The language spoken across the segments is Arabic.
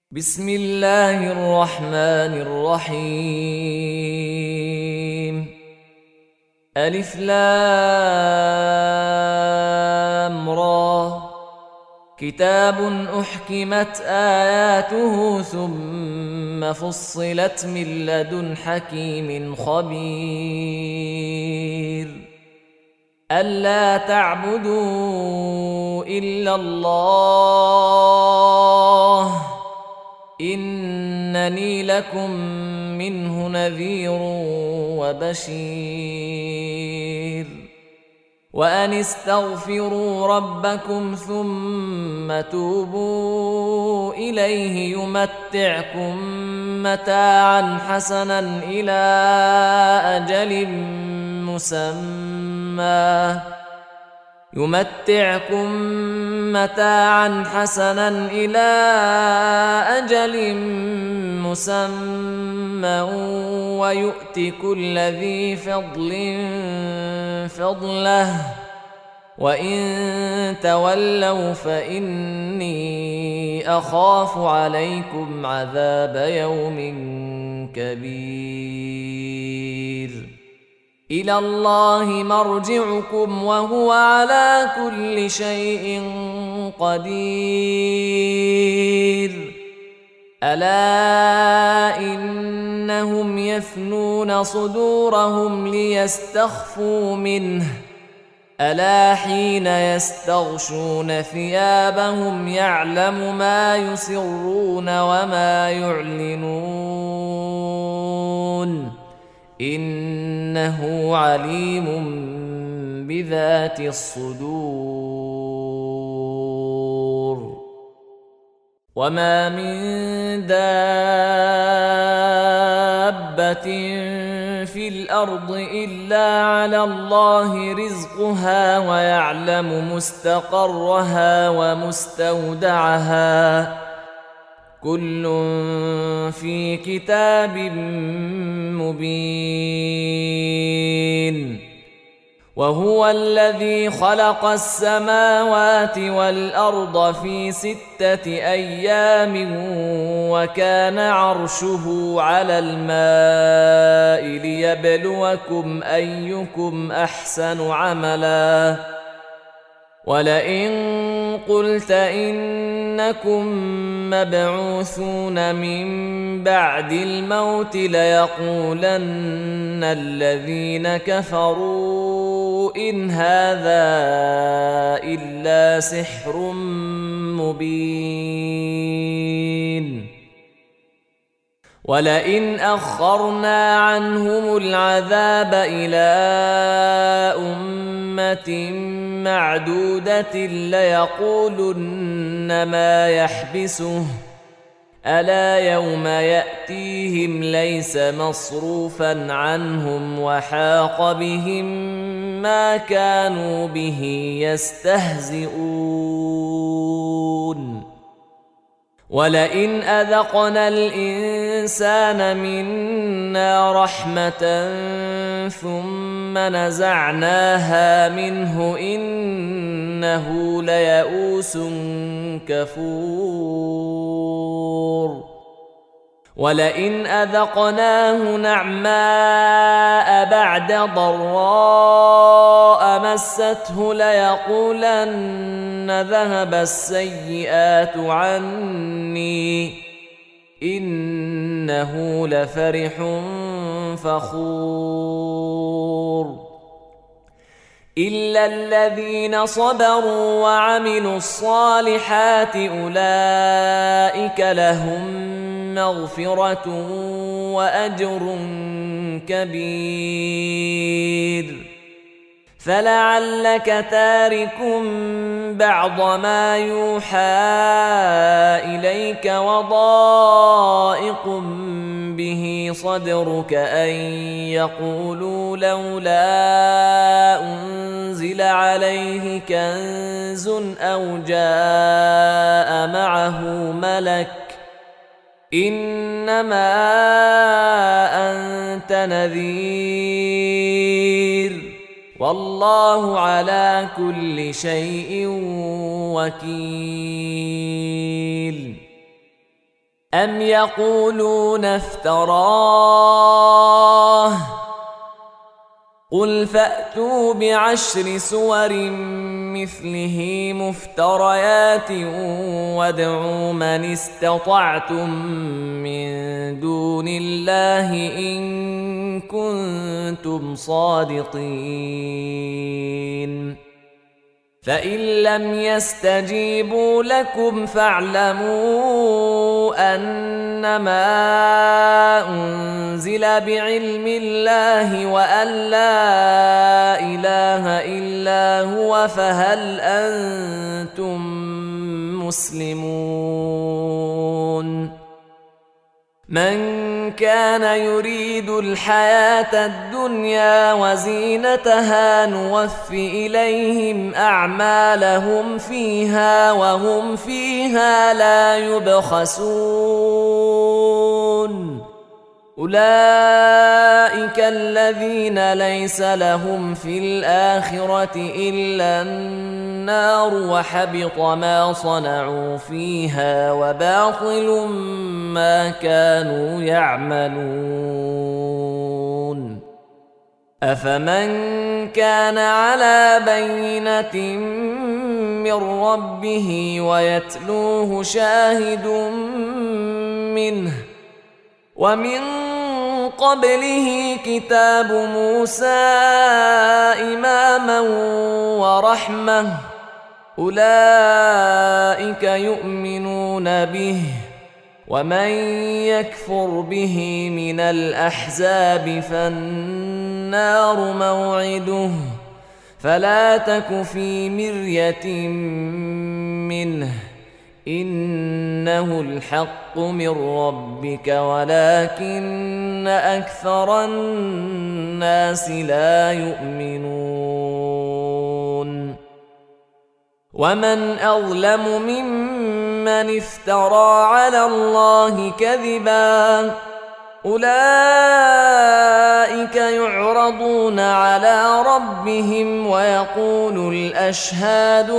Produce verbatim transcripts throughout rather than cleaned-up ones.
بسم الله الرحمن الرحيم. ألف لام را. كتاب أحكمت آياته ثم فصلت من لدن حكيم خبير. ألا تعبدوا إلا الله إنني لكم منه نذير وبشير. وأن استغفروا ربكم ثم توبوا إليه يمتعكم متاعا حسنا إلى أجل مسمى يمتعكم متاعا حسنا إلى أجل مسمى ويؤت كل ذي فضل فضله وإن تولوا فإني أخاف عليكم عذاب يوم كبير. إلى الله مرجعكم وهو على كل شيء قدير. ألا إنهم يثنون صدورهم ليستخفوا منه ألا حين يستغشون ثيابهم يعلم ما يسرون وما يعلنون إنه عليم بذات الصدور. وما من دابة في الأرض إلا على الله رزقها ويعلم مستقرها ومستودعها كل في كتاب مبين. وهو الذي خلق السماوات والأرض في ستة أيام وكان عرشه على الماء ليبلوكم أيكم أحسن عملا. ولئن قلت إنكم مبعوثون من بعد الموت ليقولن الذين كفروا إن هذا إلا سحر مبين. ولئن أخرنا عنهم العذاب إلى أمة معدودة ليقولن ما يحبسه ألا يوم يأتيهم ليس مصروفا عنهم وحاق بهم ما كانوا به يستهزئون. ولئن أذقنا الإنسان منا رحمة ثم نزعناها منه إنه ليئوس كفور. ولئن أذقناه نعماء بعد ضراء مسته ليقولن ذهب السيئات عني إنه لفرح فخور. إلا الذين صبروا وعملوا الصالحات أولئك لهم مغفرة وأجر كبير. فلعلك تارك بعض ما يوحى إليك وضائق به صدرك أن يقولوا لولا أنزل عليه كنز أو جاء معه ملك إنما أنت نذير والله على كل شيء وكيل. أم يقولون افتراه قل فأتوا بعشر سور مثله مفتريات وادعوا من استطعتم من دون الله إن كنتم صادقين فإن لم يستجيبوا لكم فاعلموا أنما أنزل بعلم الله وأن لا إله إلا هو فهل أنتم مسلمون من كان يريد الحياة الدنيا وزينتها نوف إليهم أعمالهم فيها وهم فيها لا يبخسون أولئك الذين ليس لهم في الآخرة إلا النار وحبط ما صنعوا فيها وباطل ما كانوا يعملون أفمن كان على بينة من ربه ويتلوه شاهد منه ومن قبله كتاب موسى إماما ورحمة أولئك يؤمنون به ومن يكفر به من الأحزاب فالنار موعده فلا تك في مرية منه إنه الحق من ربك ولكن أكثر الناس لا يؤمنون ومن أظلم ممن افترى على الله كذبا أولئك يعرضون على ربهم ويقول الأشهاد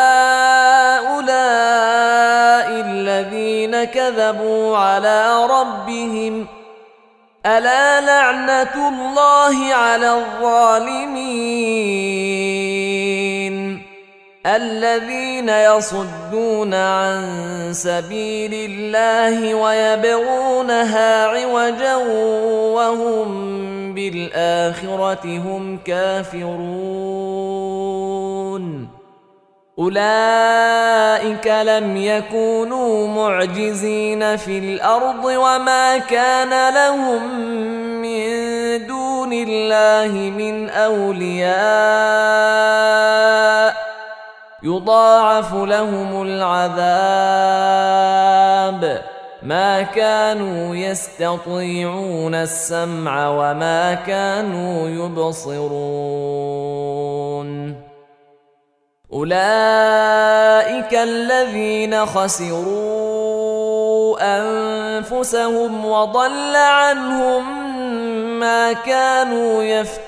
هؤلاء الذين كذبوا على ربهم ألا لعنة الله على الظالمين الذين يصدون عن سبيل الله ويبغونها عوجا وهم بالآخرة هم كافرون أولئك لم يكونوا معجزين في الأرض وما كان لهم من دون الله من أولياء يضاعف لهم العذاب ما كانوا يستطيعون السمع وما كانوا يبصرون أولئك الذين خسروا أنفسهم وضل عنهم ما كانوا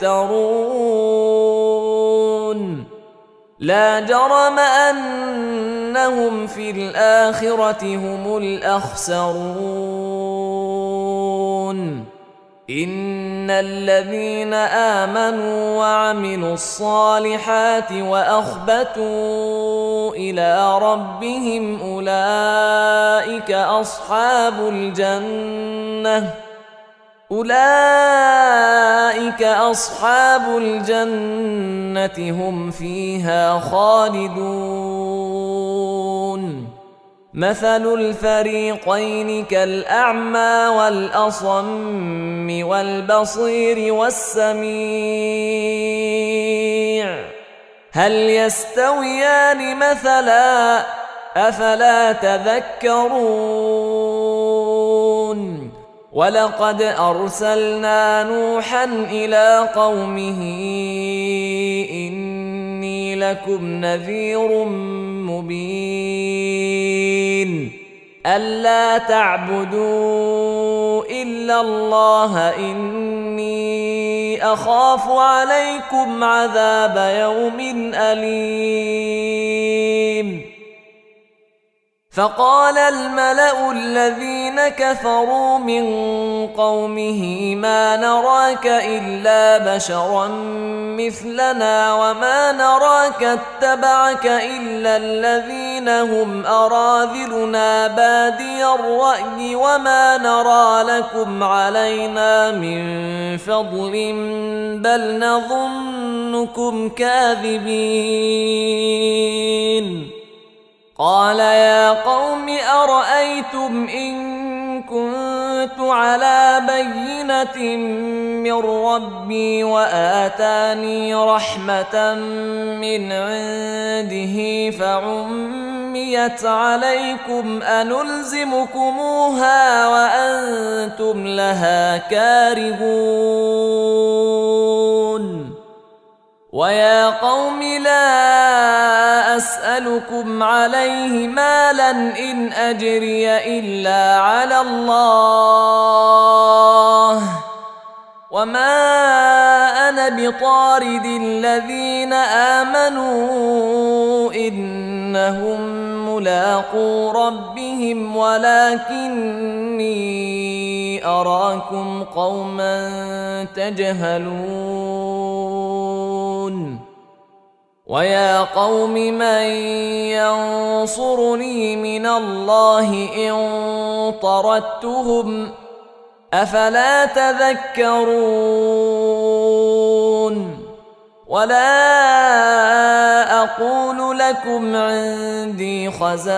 يفترون لا جرم أنهم في الآخرة هم الأخسرون إن الذين آمنوا وعملوا الصالحات وأخبتوا إلى ربهم أولئك أصحاب الجنة أولئك أصحاب الجنة هم فيها خالدون مثل الفريقين كالأعمى والأصم والبصير والسميع هل يستويان مثلا أفلا تذكرون ولقد أرسلنا نوحا إلى قومه إني لكم نذير مبين ألا تعبدوا إلا الله إني أخاف عليكم عذاب يوم أليم فقال الملأ الذين كفروا من قومه ما نراك إلا بشرا مثلنا وما نراك اتبعك إلا الذين هم أراذلنا بادي الرأي وما نرى لكم علينا من فضل بل نظنكم كاذبين. قال يا قوم أرأيتم إن كنت على بينة من ربي وآتاني رحمة من عنده فعميت عليكم أنلزمكموها وأنتم لها كارهون. ويا قوم لا أسألكم عليه مالا إن أجري إلا على الله وما أنا بطارد الذين آمنوا إنهم ملاقو ربهم ولكني أراكم قوما تجهلون. ويا قوم من ينصرني من الله إن طردتهم أفلا تذكرون. ولا أقول لكم عندي خزائن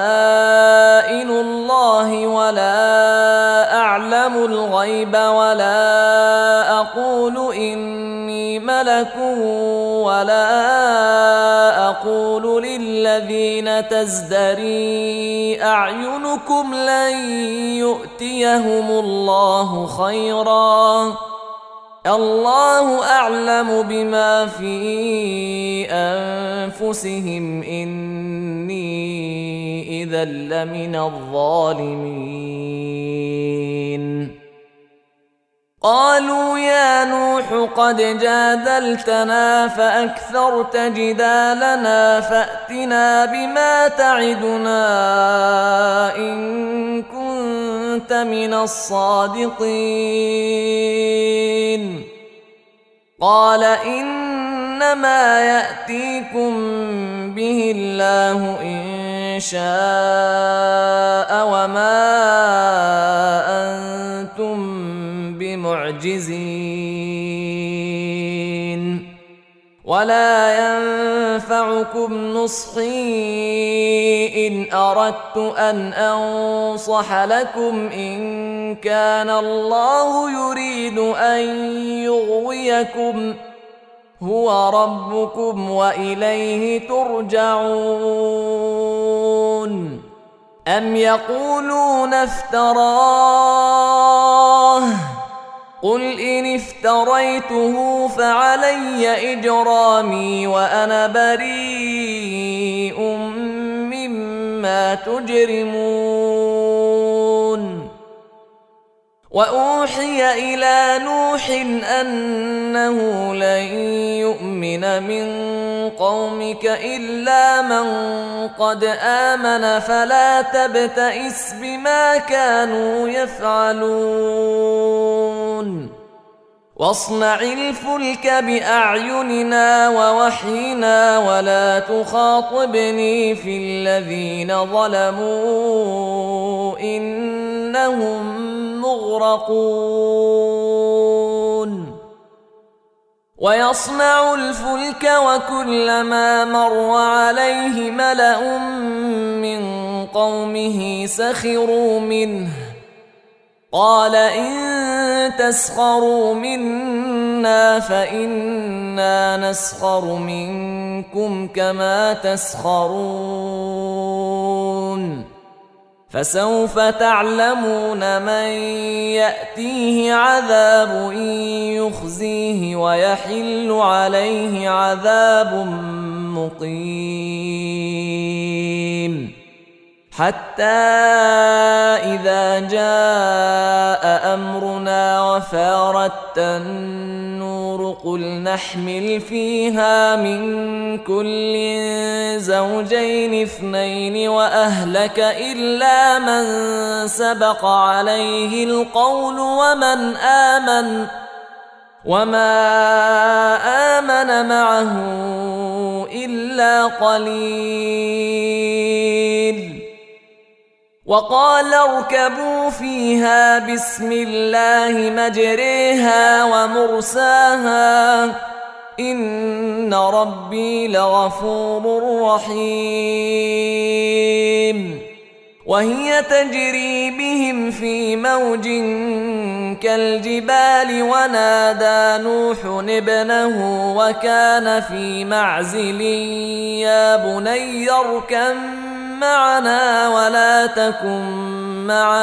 الله ولا أعلم الغيب ولا أقول إني ملك ولا أقول للذين تزدري أعينكم لن يؤتيهم الله خيرا الله أعلم بما في أنفسهم إني إذا لمن الظالمين. قالوا يا نوح قد جادلتنا فأكثرت جدالنا فأتنا بما تعدنا إن كنت من الصادقين. قال إنما يأتيكم به الله إن شاء وما أنتم بمعجزين ولا ينفعكم نصحي إن أردت أن أنصح لكم إن كان الله يريد أن يغويكم هو ربكم وإليه ترجعون. أم يقولون افتراه قل إن افتريته فعلي إجرامي وأنا بريء مما تجرمون. وأوحي إلى نوح أنه لن يؤمن من قومك إلا من قد آمن فلا تبتئس بما كانوا يفعلون. واصنع الفلك بأعيننا ووحينا ولا تخاطبني في الذين ظلموا إنهم مغرقون. ويصنع الفلك وكلما مر عليه ملأ من قومه سخروا منه قال إن تسخروا منا فإنا نسخر منكم كما تسخرون. فسوف تعلمون من يأتيه عذاب يخزيه ويحل عليه عذاب مقيم. حتى إذا جاء أمرنا وفارت النور قل نحمل فيها من كل زوجين اثنين وأهلك إلا من سبق عليه القول ومن آمن وما آمن معه إلا قليل. وقال اركبوا فيها بسم الله مجريها ومرساها إن ربي لغفور رحيم. وهي تجري بهم في موج كالجبال ونادى نوح ابنه وكان في معزل يا بني اركب معنا ولا تكن مع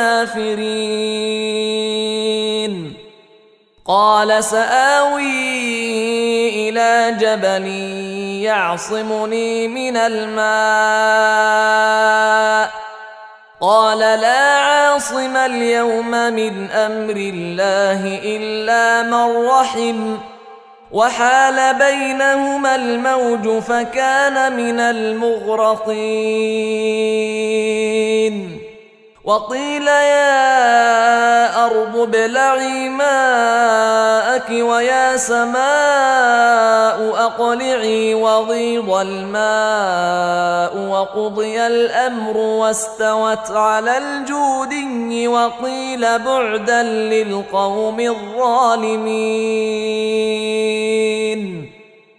الكافرين. قال سآوي إلى جبل يعصمني من الماء قال لا عاصم اليوم من أمر الله إلا من رحم وحال بينهما الموج فكان من المغرقين. وقيل يا أرض ابلعي ماءك ويا سماء أقلعي وغيض الماء وقضي الأمر واستوت على الجودي وقيل بعدا للقوم الظالمين.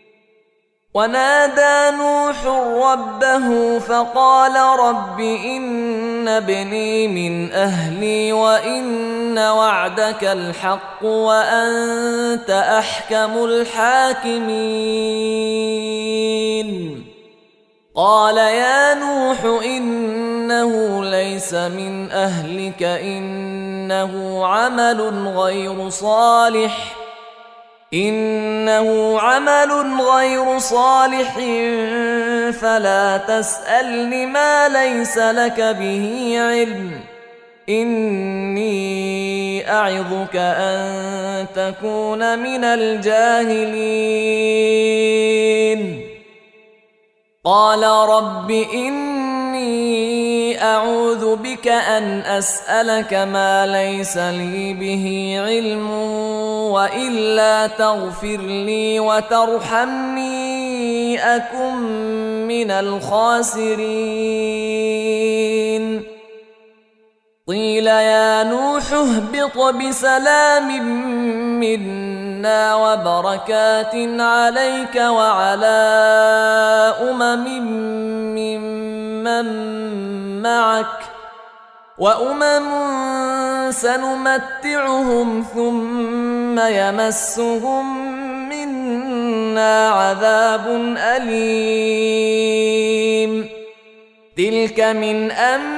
ونادى نوح ربه فقال رب إن ابني من أهلي وإن وعدك الحق وأنت أحكم الحاكمين. قال يا نوح إنه ليس من أهلك إنه عمل غير صالح إنه عمل غير صالح فلا تسألني ما ليس لك به علم إني أعظك أن تكون من الجاهلين. قال رب إني أعوذ بك أن أسألك ما ليس لي به علم وإلا تغفر لي وترحمني أكن من الخاسرين. قيل يا نوح اهبط بسلام منا وبركات عليك وعلى أمم ممن معك وأمم سنمتعهم ثم يمسهم منا عذاب أليم. تلك من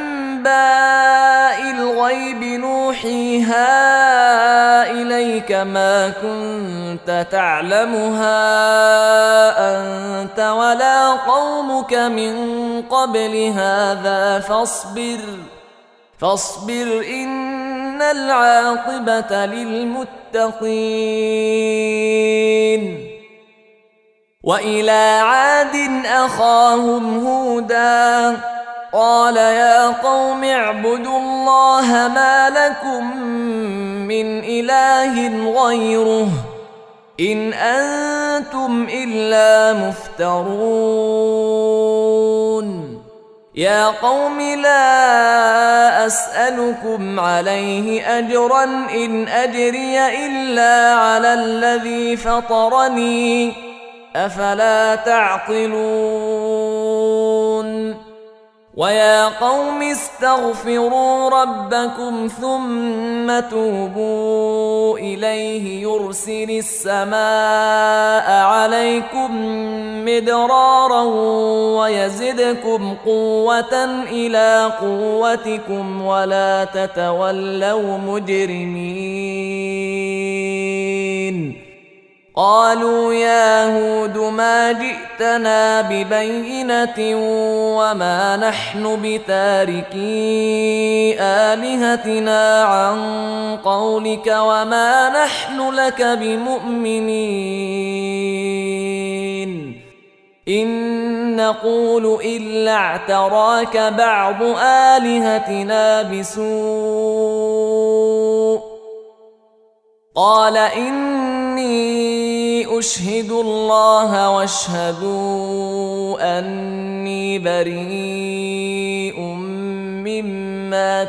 أنباء الغيب نوحيها إليك ما كنت تعلمها أنت ولا قومك من قبل هذا فاصبر فاصبر إن العاقبة للمتقين. وإلى عاد أخاهم هودا قال يا قوم اعبدوا الله ما لكم من إله غيره إن أنتم إلا مفترون. يا قوم لا أسألكم عليه أجرا إن أجري إلا على الذي فطرني أفلا تعقلون. ويا قوم استغفروا ربكم ثم توبوا إليه يرسل السماء عليكم مدرارا ويزدكم قوة إلى قوتكم ولا تتولوا مجرمين. قالوا يا هود ما جئتنا ببينة وما نحن بتاركي آلهتنا عن قولك وما نحن لك بمؤمنين إن نقول إلا اعتراك بعض آلهتنا بسوء قال إني أشهد الله واشهدوا أني بريء مما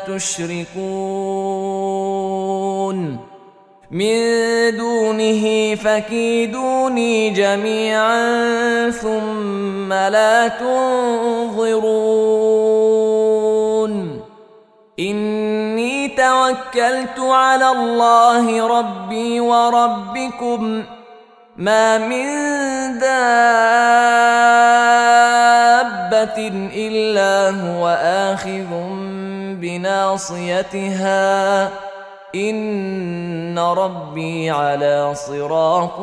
تشركون من دونه فكيدوني جميعا ثم لا تنظرون إني توكلت على الله ربي وربكم ما من دابة إلا هو آخذ بناصيتها إن ربي على صراط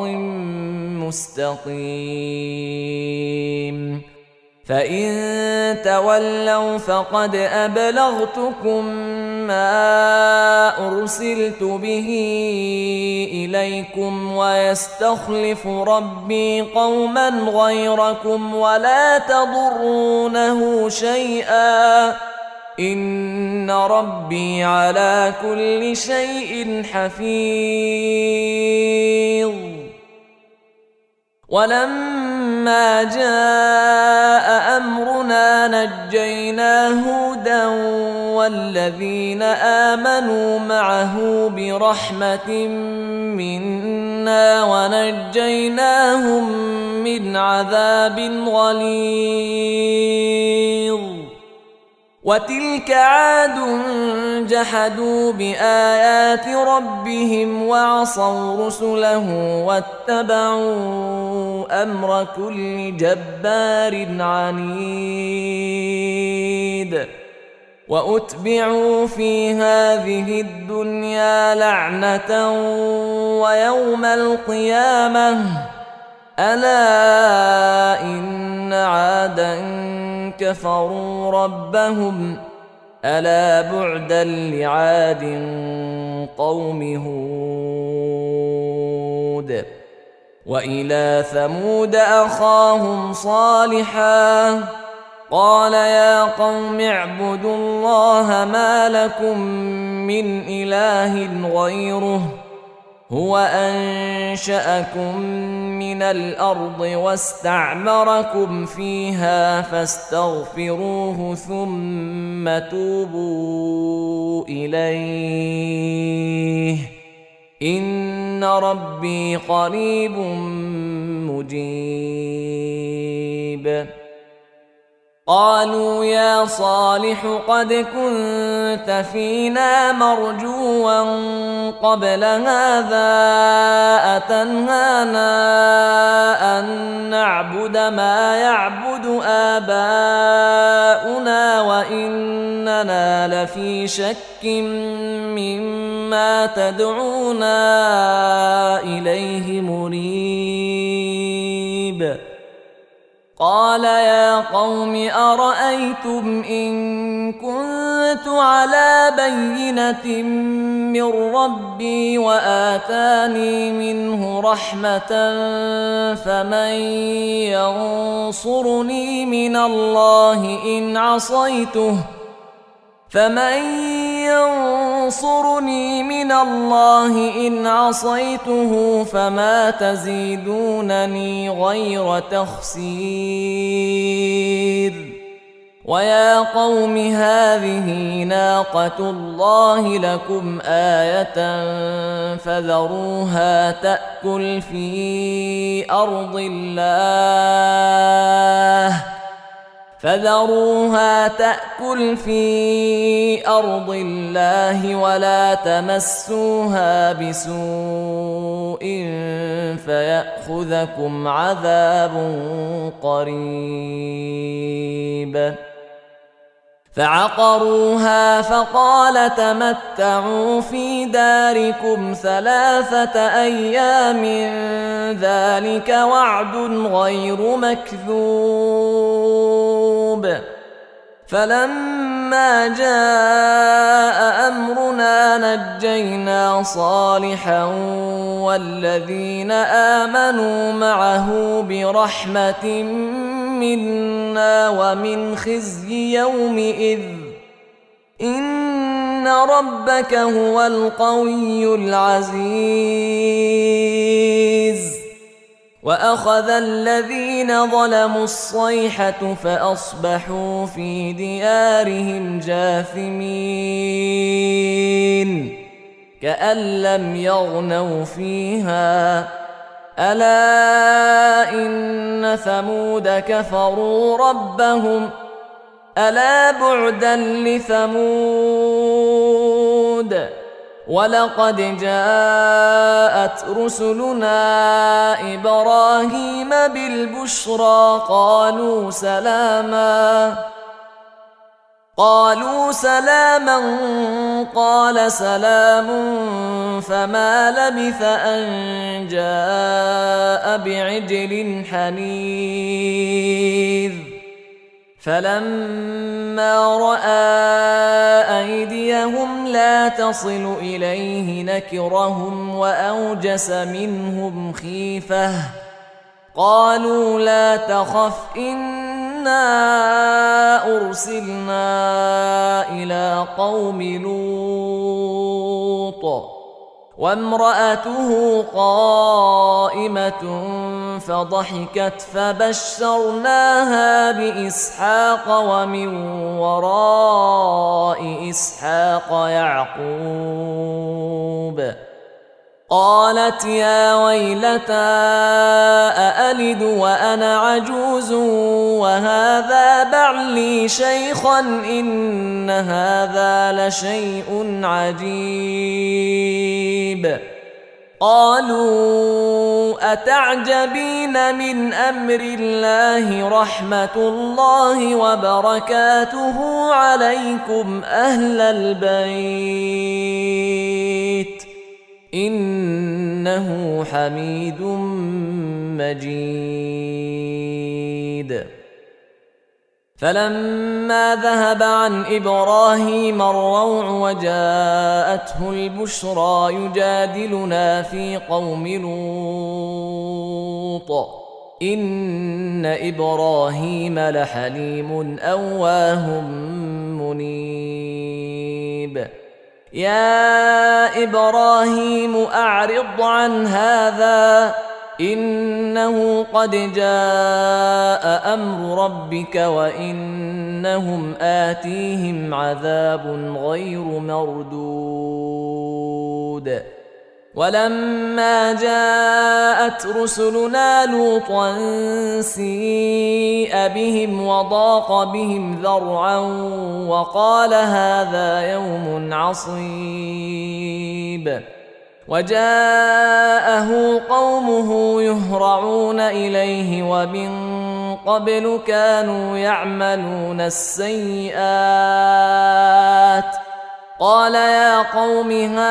مستقيم فإن تولوا فقد أبلغتكم ما أرسلت به إليكم ويستخلف ربي قوما غيركم ولا تضرونه شيئا إن ربي على كل شيء حفيظ ولما جاء أمرنا نجينا هودا والذين آمنوا معه برحمة منا ونجيناهم من عذاب غليظ وتلك عاد جحدوا بآيات ربهم وعصوا رسله واتبعوا أمر كل جبار عنيد وأتبعوا في هذه الدنيا لعنة ويوم القيامة ألا إن عادا كفروا ربهم ألا بعدا لعاد قوم هود وإلى ثمود أخاهم صالحا قال يا قوم اعبدوا الله ما لكم من إله غيره هو أنشأكم من الأرض واستعمركم فيها فاستغفروه ثم توبوا إليه إن ربي قريب مجيب قالوا يا صالح قد كنت فينا مرجوا قبل هذا أتنهانا أن نعبد ما يعبد آباؤنا وإننا لفي شك مما تدعونا إليه مريب قال يا قوم أرأيتم إن كنت على بينة من ربي وآتاني منه رحمة فمن ينصرني من الله إن عصيته فمن ينصرني من الله إن عصيته فما تزيدونني غير تخسير ويا قوم هذه ناقة الله لكم آية فذروها تأكل في أرض الله فذروها تأكل في أرض الله ولا تمسوها بسوء فيأخذكم عذاب قريب فعقروها فقال تمتعوا في داركم ثلاثة أيام ذلك وعد غير مكذوب. فلما جاء أمرنا نجينا صالحا والذين آمنوا معه برحمة منا ومن خزي يومئذ إن ربك هو القوي العزيز. وأخذ الذين ظلموا الصيحة فأصبحوا في ديارهم جاثمين كأن لم يغنوا فيها ألا إن ثمود كفروا ربهم ألا بعدا لثمود. ولقد جاءت رسلنا إبراهيم بالبشرى قالوا سلاما قالوا سلاما قال سلام فما لبث أن جاء بعجل حنيذ. فلما رأى أيديهم لا تصل إليه نكرهم وأوجس منهم خيفة قالوا لا تخف إنا أرسلنا إلى قوم لوط وامرأته قائمة فضحكت فبشرناها بإسحاق ومن وراء إسحاق يعقوب. قالت يا ويلتى أألد وأنا عجوز وهذا بعلي شيخا إن هذا لشيء عجيب. قالوا أتعجبين من أمر الله رحمة الله وبركاته عليكم أهل البيت إنه حميد مجيد. فلما ذهب عن إبراهيم الروع وجاءته البشرى يجادلنا في قوم لوط إن إبراهيم لحليم أواه منيب. يا إبراهيم أعرض عن هذا إنه قد جاء أمر ربك وإنهم آتيهم عذاب غير مردود. ولما جاءت رسلنا لوطا سيء بهم وضاق بهم ذرعا وقال هذا يوم عصيب. وجاءه قومه يهرعون إليه ومن قبل كانوا يعملون السيئات قال يا قوم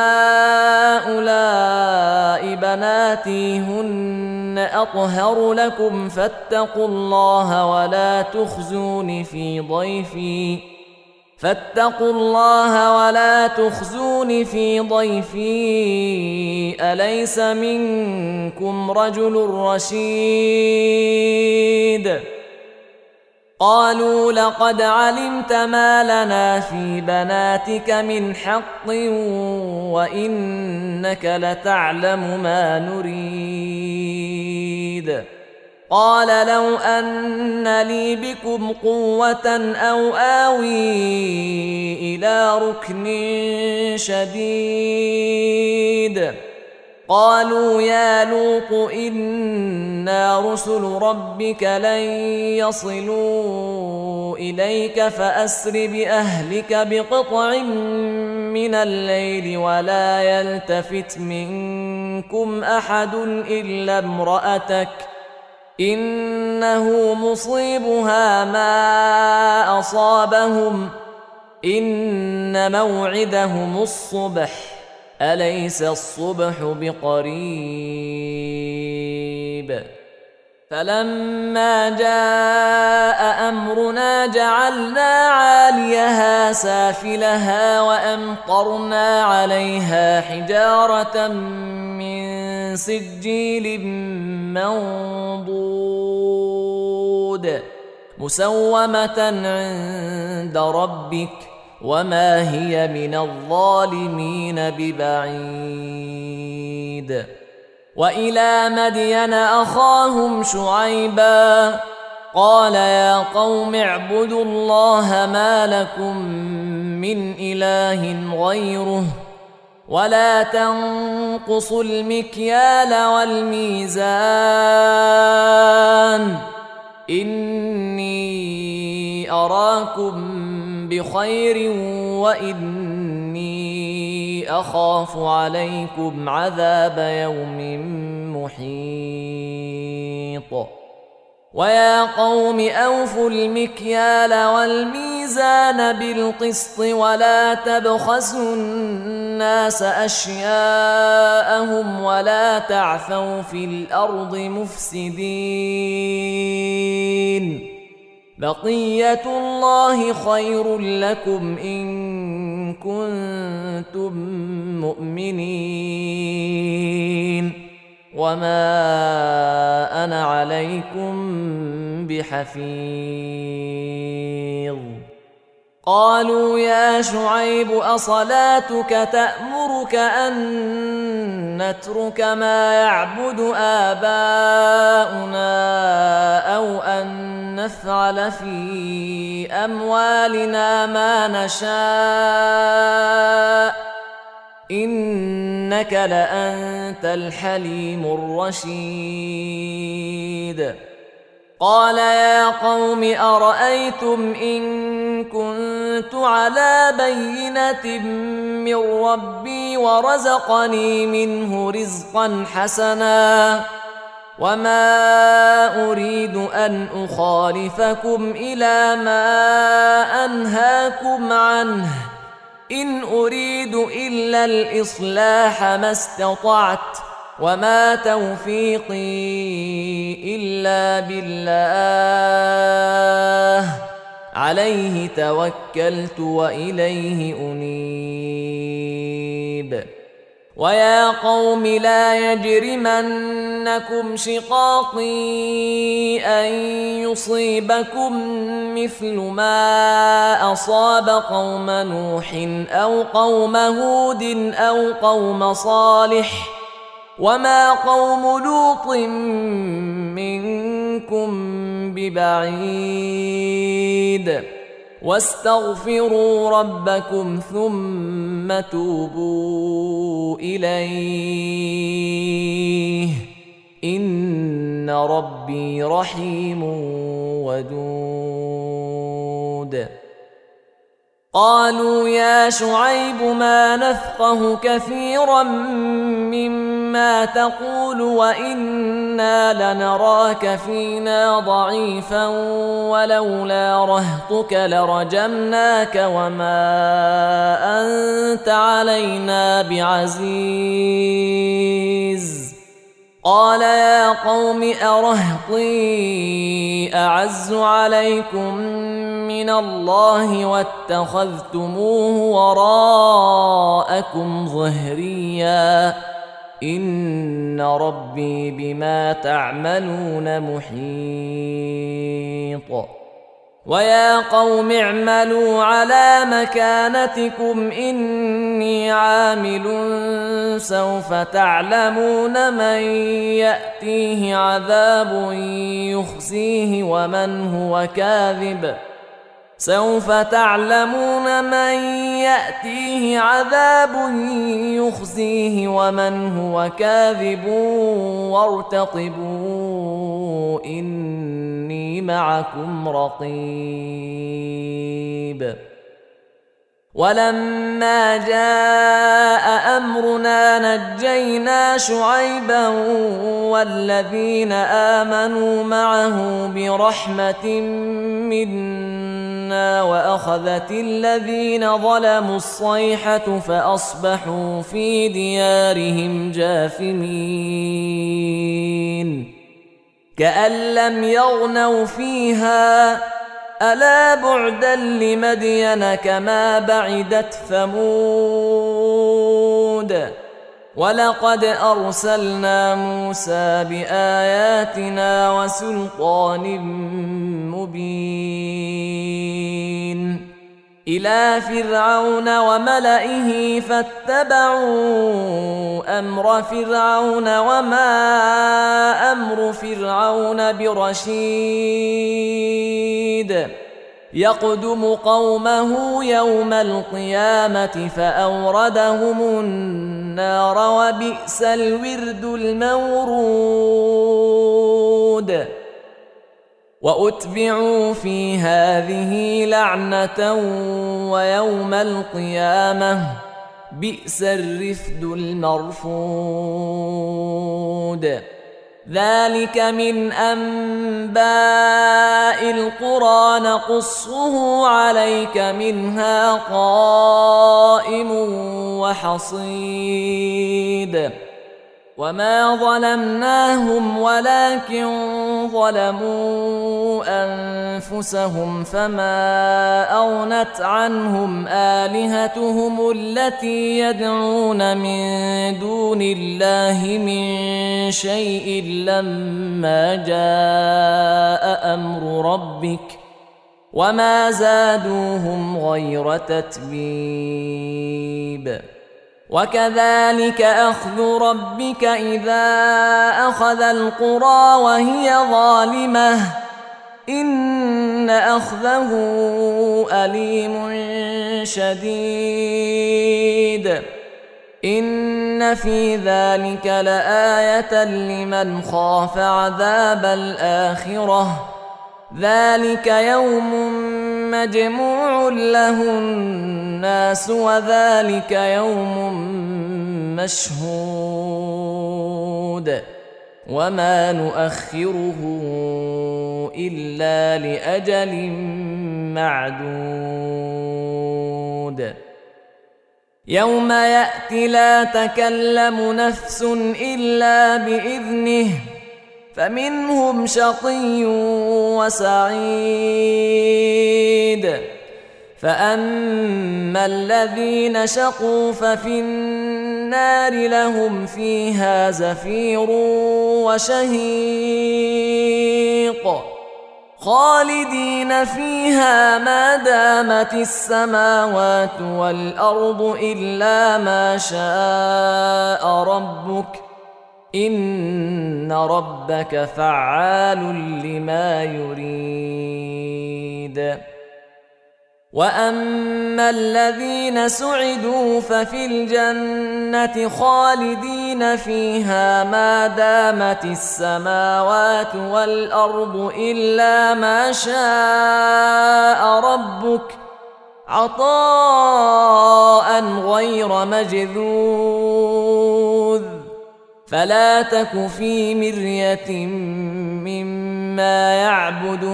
هؤلاء بناتي هن أطهر لكم فاتقوا الله ولا تخزون في ضيفي فاتقوا الله ولا تخزون في ضيفي أليس منكم رجل رشيد. قالوا لقد علمت ما لنا في بناتك من حق وإنك لتعلم ما نريد. قال لو أن لي بكم قوة أو آوي إلى ركن شديد. قالوا يا لوط إنا رسل ربك لن يصلوا إليك فأسر بأهلك بقطع من الليل ولا يلتفت منكم أحد إلا امرأتك إنه مصيبها ما أصابهم إن موعدهم الصبح أليس الصبح بقريب فلما جاء أمرنا جعلنا عاليها سافلها وأمطرنا عليها حجارة من سجيل منضود مسومة عند ربك وما هي من الظالمين ببعيد وإلى مدين أخاهم شعيبا قال يا قوم اعبدوا الله ما لكم من إله غيره ولا تنقصوا المكيال والميزان إني أراكم بخير وإني أخاف عليكم عذاب يوم محيط ويا قوم أوفوا المكيال والميزان بالقسط ولا تبخسوا الناس أشياءهم ولا تعثوا في الأرض مفسدين بقية الله خير لكم إن كنتم مؤمنين وما أنا عليكم بحفيظ قالوا يا شعيب أصلاتك تأمرك أن نترك ما يعبد آباؤنا أو أن نفعل في أموالنا ما نشاء إنك لأنت الحليم الرشيد قال يا قوم أرأيتم إن كنت على بينة من ربي ورزقني منه رزقا حسنا وما أريد أن أخالفكم إلى ما أنهاكم عنه إن أريد إلا الإصلاح ما استطعت وما توفيقي إلا بالله عليه توكلت وإليه أنيب ويا قوم لا يجرمنكم شقاقي أن يصيبكم مثل ما أصاب قوم نوح أو قوم هود أو قوم صالح وما قوم لوط منكم ببعيد واستغفروا ربكم ثم توبوا إليه إن ربي رحيم ودود قالوا يا شعيب ما نفقه كثيرا مما تقول وإنا لنراك فينا ضعيفا ولولا رهطك لرجمناك وما أنت علينا بعزيز قال يا قوم أرهطي أعز عليكم من الله واتخذتموه وراءكم ظهريا إن ربي بما تعملون محيط ويا قوم اعملوا على مكانتكم إني عامل سوف تعلمون من يأتيه عذاب يخزيه ومن هو كاذب سوف تعلمون من يأتيه عذاب يخزيه ومن هو كاذب وارتقبوا إني معكم رقيب ولما جاء أمرنا نجينا شعيبا والذين آمنوا معه برحمة منا إنا وأخذت الذين ظلموا الصيحة فأصبحوا في ديارهم جاثمين كأن لم يغنوا فيها ألا بعدا لمدين كما بعدت ثمود ولقد أرسلنا موسى بآياتنا وسلطان مبين إلى فرعون وملئه فاتبعوا أمر فرعون وما أمر فرعون برشيد يقدم قومه يوم القيامة فأوردهم النار وبئس الورد المورود وأتبعوا في هذه لعنة ويوم القيامة بئس الرفد المرفود ذلك من أنباء القرى نقصه عليك منها قائم وحصيد وما ظلمناهم ولكن ظلموا أنفسهم فما أغنت عنهم آلهتهم التي يدعون من دون الله من شيء لما جاء أمر ربك وما زادوهم غير تتبيب وكذلك أخذ ربك إذا أخذ القرى وهي ظالمة إن أخذه أليم شديد إن في ذلك لآية لمن خاف عذاب الآخرة ذلك يوم مجموع له الناس وذلك يوم مشهود وما نؤخره إلا لأجل معدود يوم يأتي لا تكلم نفس إلا بإذنه فمنهم شقي وسعيد فأما الذين شقوا ففي النار لهم فيها زفير وشهيق خالدين فيها ما دامت السماوات والأرض إلا ما شاء ربك إن ربك فعال لما يريد وأما الذين سعدوا ففي الجنة خالدين فيها ما دامت السماوات والأرض إلا ما شاء ربك عطاء غير مجذوذ فلا تك في مرية مما يعبد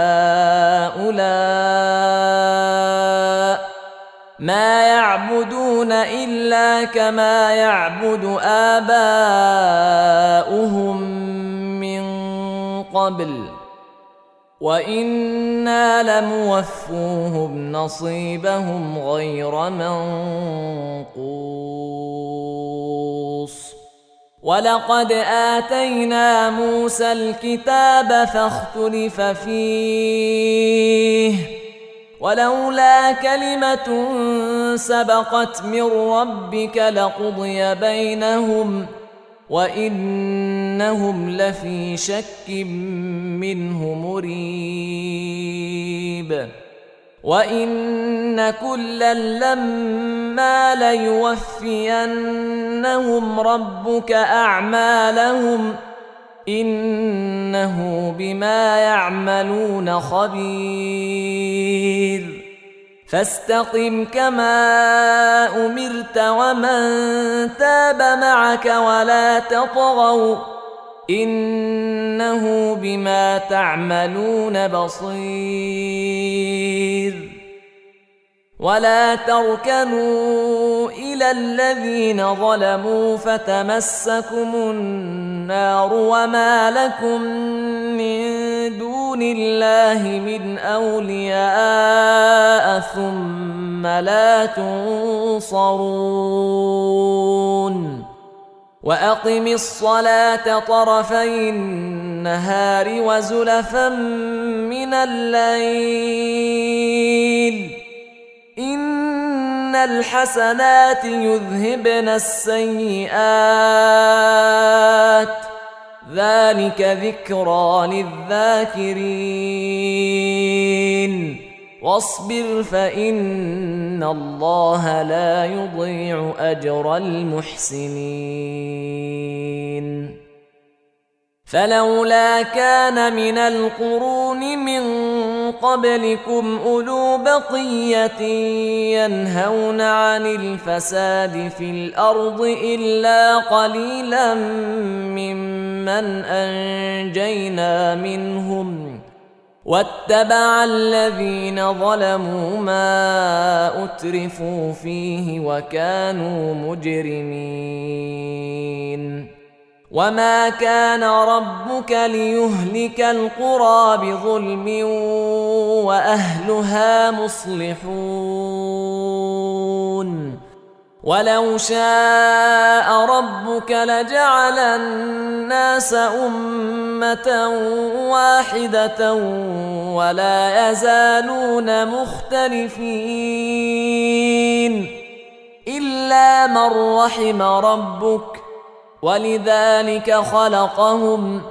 هؤلاء ما يعبدون إلا كما يعبد آباؤهم من قبل وإنا لموفوهم نصيبهم غير منقوص ولقد آتينا موسى الكتاب فاختلف فيه ولولا كلمة سبقت من ربك لقضي بينهم وإنهم لفي شك منه مريب وإن كلا لما ليوفينهم ربك أعمالهم إنه بما يعملون خبير فاستقم كما أمرت ومن تاب معك ولا تطغوا إنه بما تعملون بصير. ولا تركنوا إلى الذين ظلموا فتمسكم النار وما لكم من دون الله من أولياء ثم لا تنصرون. وأقم الصلاة طرفي النهار وزلفا من الليل إن الحسنات يذهبن السيئات ذلك ذكرى للذاكرين. واصبر فإن الله لا يضيع أجر المحسنين. فلولا كان من القرون من قبلكم أولو بقية ينهون عن الفساد في الأرض إلا قليلا ممن أنجينا منهم واتبع الذين ظلموا ما أترفوا فيه وكانوا مجرمين. وما كان ربك ليهلك القرى بظلم وأهلها مصلحون. ولو شاء ربك لجعل الناس أمة واحدة ولا يزالون مختلفين إلا من رحم ربك ولذلك خلقهم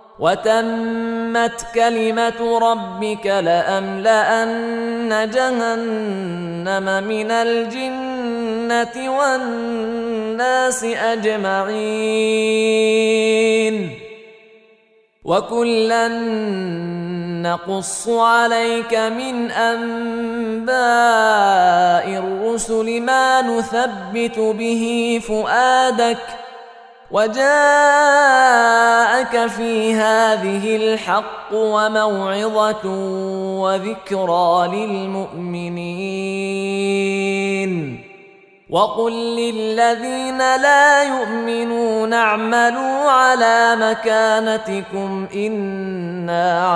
وتمت كلمة ربك لأملأن جهنم من الجنة والناس أجمعين. وكلا نقص عليك من أنباء الرسل ما نثبت به فؤادك وجاءك في هذه الحق وموعظة وذكرى للمؤمنين. وقل للذين لا يؤمنون اعملوا على مكانتكم إنا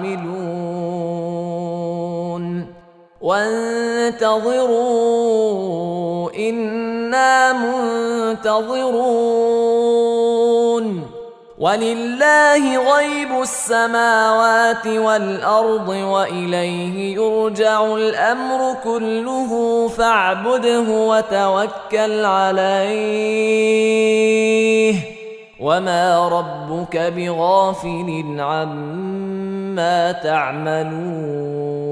عاملون وانتظروا إنا منتظرون. ولله غيب السماوات والأرض وإليه يرجع الأمر كله فاعبده وتوكل عليه وما ربك بغافل عما تعملون.